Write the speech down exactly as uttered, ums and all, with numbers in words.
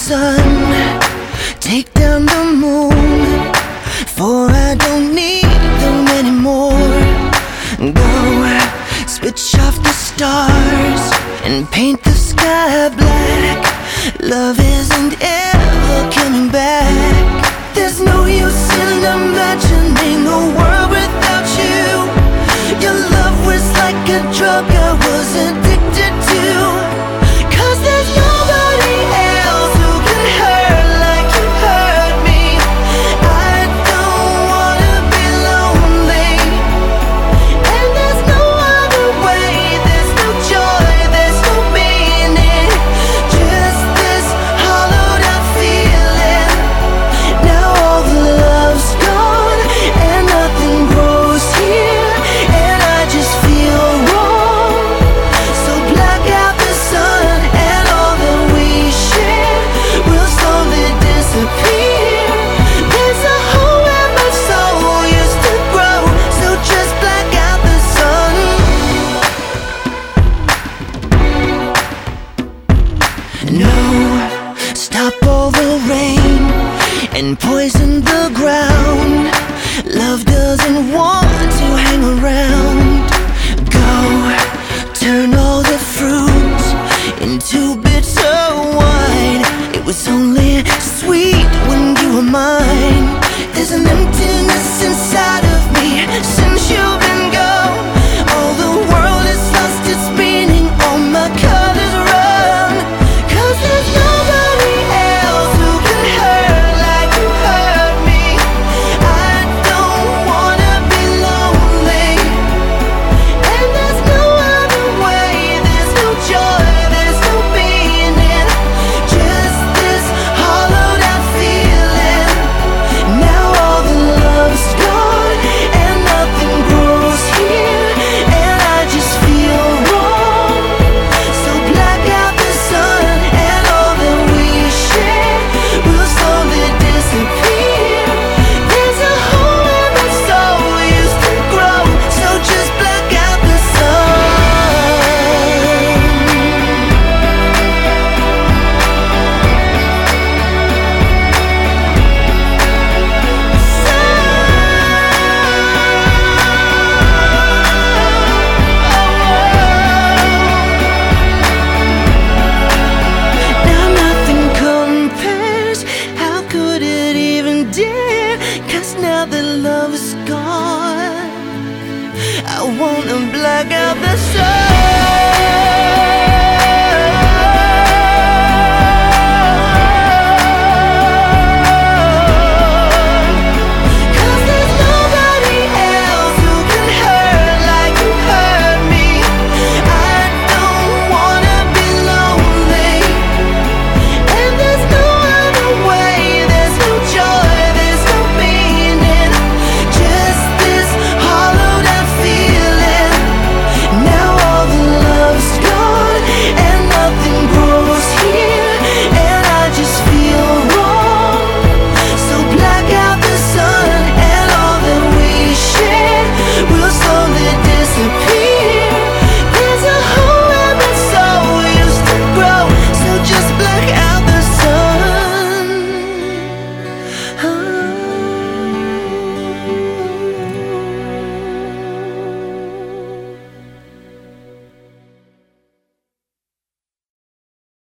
sun, take down the moon, for I don't need them anymore. Go, switch off the stars and paint the sky black. Love isn't ever coming back. There's no use in imagining a world without you. Your love was like a drug I was addicted to. Cause there's nobody else who can hurt like you hurt me. I don't wanna be lonely, and there's no other way. There's no joy, there's no meaning, just this hollowed out feeling. Now all the love's gone and nothing grows here, and I just feel wrong. So black out the sun and all that we share will slowly disappear. There's a hole where my soul used to grow, so just black out the sun. No, stop all the rain and poison the ground. Love doesn't want to hang around. Go, turn all the fruit into bitter wine. It was only sweet when you were mine. There's an emptiness inside of me since you've been gone. All the world has lost its meaning, all my colors run. Cause there's nobody else who can hurt like you hurt me. I don't wanna be lonely, and there's no other way. There's no joy, there's no meaning, just this hollowed out feeling. Now all the love's gone and nothing grows here, and I just feel wrong. So black out the sun and all that we share will slowly disappear. There's a hole where my soul used to grow, so just black out the sun. Now nothing compares. How could it even dare? Cause now that love is gone, I wanna black out the sun.